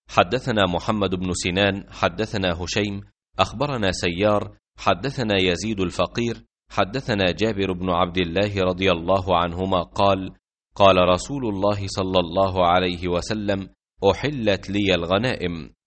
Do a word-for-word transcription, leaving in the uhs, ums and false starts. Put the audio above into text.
حدثنا محمد بن سنان حدثنا هشيم أخبرنا سيار حدثنا يزيد الفقير حدثنا جابر بن عبد الله رضي الله عنهما قال: قال رسول الله صلى الله عليه وسلم: أحلت لي الغنائم.